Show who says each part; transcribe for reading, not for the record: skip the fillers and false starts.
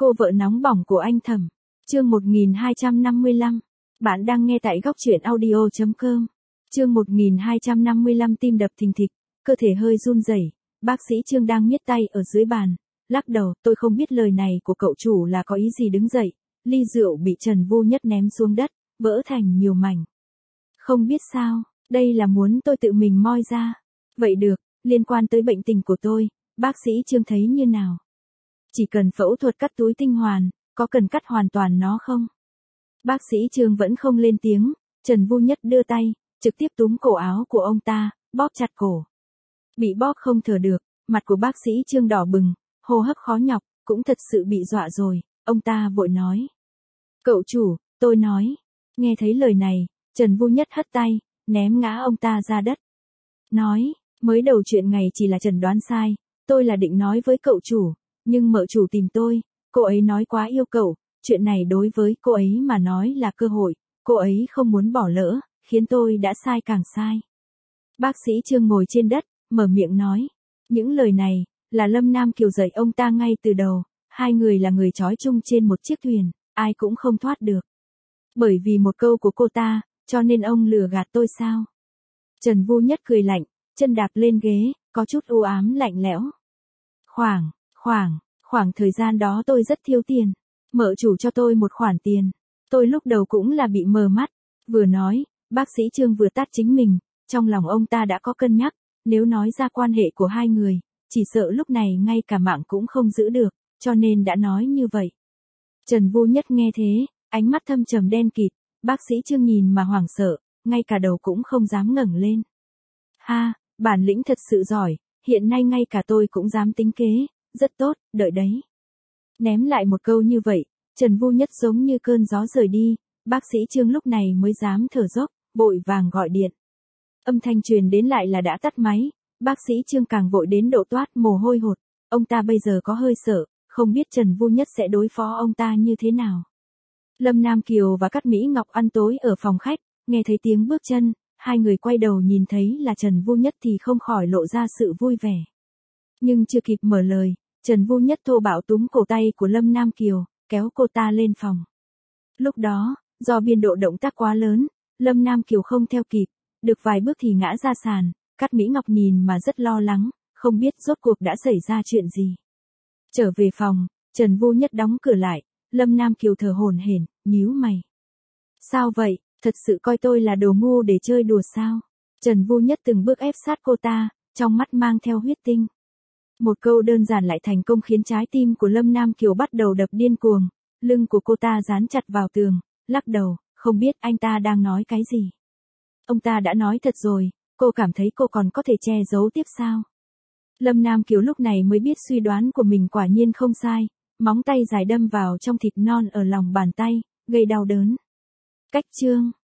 Speaker 1: Cô vợ nóng bỏng của anh Thẩm. Chương 1255. Bạn đang nghe tại góc truyện audio.com. Chương 1255 tim đập thình thịch, cơ thể hơi run rẩy. Bác sĩ Trương đang miết tay ở dưới bàn, lắc đầu, tôi không biết lời này của cậu chủ là có ý gì. Đứng dậy, ly rượu bị Trần Vô Nhất ném xuống đất, vỡ thành nhiều mảnh. Không biết sao, đây là muốn tôi tự mình moi ra. Vậy được, liên quan tới bệnh tình của tôi, bác sĩ Trương thấy như nào? Chỉ cần phẫu thuật cắt túi tinh hoàn, có cần cắt hoàn toàn nó không? Bác sĩ Trương vẫn không lên tiếng, Trần Vô Nhất đưa tay, trực tiếp túm cổ áo của ông ta, bóp chặt cổ. Bị bóp không thở được, mặt của bác sĩ Trương đỏ bừng, hô hấp khó nhọc, cũng thật sự bị dọa rồi, ông ta vội nói. Cậu chủ, tôi nói. Nghe thấy lời này, Trần Vô Nhất hất tay, ném ngã ông ta ra đất. Nói, mới đầu chuyện ngày chỉ là chẩn đoán sai, tôi là định nói với cậu chủ, nhưng mợ chủ tìm tôi, cô ấy nói quá yêu cậu, chuyện này đối với cô ấy mà nói là cơ hội, cô ấy không muốn bỏ lỡ, khiến tôi đã sai càng sai. Bác sĩ Trương ngồi trên đất, mở miệng nói. Những lời này, là Lâm Nam Kiều dạy ông ta ngay từ đầu, hai người là người trói chung trên một chiếc thuyền, ai cũng không thoát được. Bởi vì một câu của cô ta, cho nên ông lừa gạt tôi sao? Trần Vô Nhất cười lạnh, chân đạp lên ghế, có chút u ám lạnh lẽo. Khoảng thời gian đó tôi rất thiếu tiền. Mợ chủ cho tôi một khoản tiền. Tôi lúc đầu cũng là bị mờ mắt. Vừa nói, bác sĩ Trương vừa tát chính mình. Trong lòng ông ta đã có cân nhắc. Nếu nói ra quan hệ của hai người, chỉ sợ lúc này ngay cả mạng cũng không giữ được, cho nên đã nói như vậy. Trần Vô Nhất nghe thế, ánh mắt thâm trầm đen kịt. Bác sĩ Trương nhìn mà hoảng sợ, ngay cả đầu cũng không dám ngẩng lên. Ha, bản lĩnh thật sự giỏi, hiện nay ngay cả tôi cũng dám tính kế. Rất tốt, đợi đấy. Ném lại một câu như vậy, Trần Vô Nhất giống như cơn gió rời đi, bác sĩ Trương lúc này mới dám thở dốc, vội vàng gọi điện. Âm thanh truyền đến lại là đã tắt máy, bác sĩ Trương càng vội đến độ toát mồ hôi hột, ông ta bây giờ có hơi sợ, không biết Trần Vô Nhất sẽ đối phó ông ta như thế nào. Lâm Nam Kiều và Cát Mỹ Ngọc ăn tối ở phòng khách, nghe thấy tiếng bước chân, hai người quay đầu nhìn thấy là Trần Vô Nhất thì không khỏi lộ ra sự vui vẻ. Nhưng chưa kịp mở lời, Trần Vô Nhất thô bạo túm cổ tay của Lâm Nam Kiều, kéo cô ta lên phòng. Lúc đó, do biên độ động tác quá lớn, Lâm Nam Kiều không theo kịp, được vài bước thì ngã ra sàn, Cát Mỹ Ngọc nhìn mà rất lo lắng, không biết rốt cuộc đã xảy ra chuyện gì. Trở về phòng, Trần Vô Nhất đóng cửa lại, Lâm Nam Kiều thở hổn hển, nhíu mày. Sao vậy, thật sự coi tôi là đồ ngu để chơi đùa sao? Trần Vô Nhất từng bước ép sát cô ta, trong mắt mang theo huyết tinh. Một câu đơn giản lại thành công khiến trái tim của Lâm Nam Kiều bắt đầu đập điên cuồng, lưng của cô ta dán chặt vào tường, lắc đầu, không biết anh ta đang nói cái gì. Ông ta đã nói thật rồi, cô cảm thấy cô còn có thể che giấu tiếp sao? Lâm Nam Kiều lúc này mới biết suy đoán của mình quả nhiên không sai, móng tay dài đâm vào trong thịt non ở lòng bàn tay, gây đau đớn. Cách chương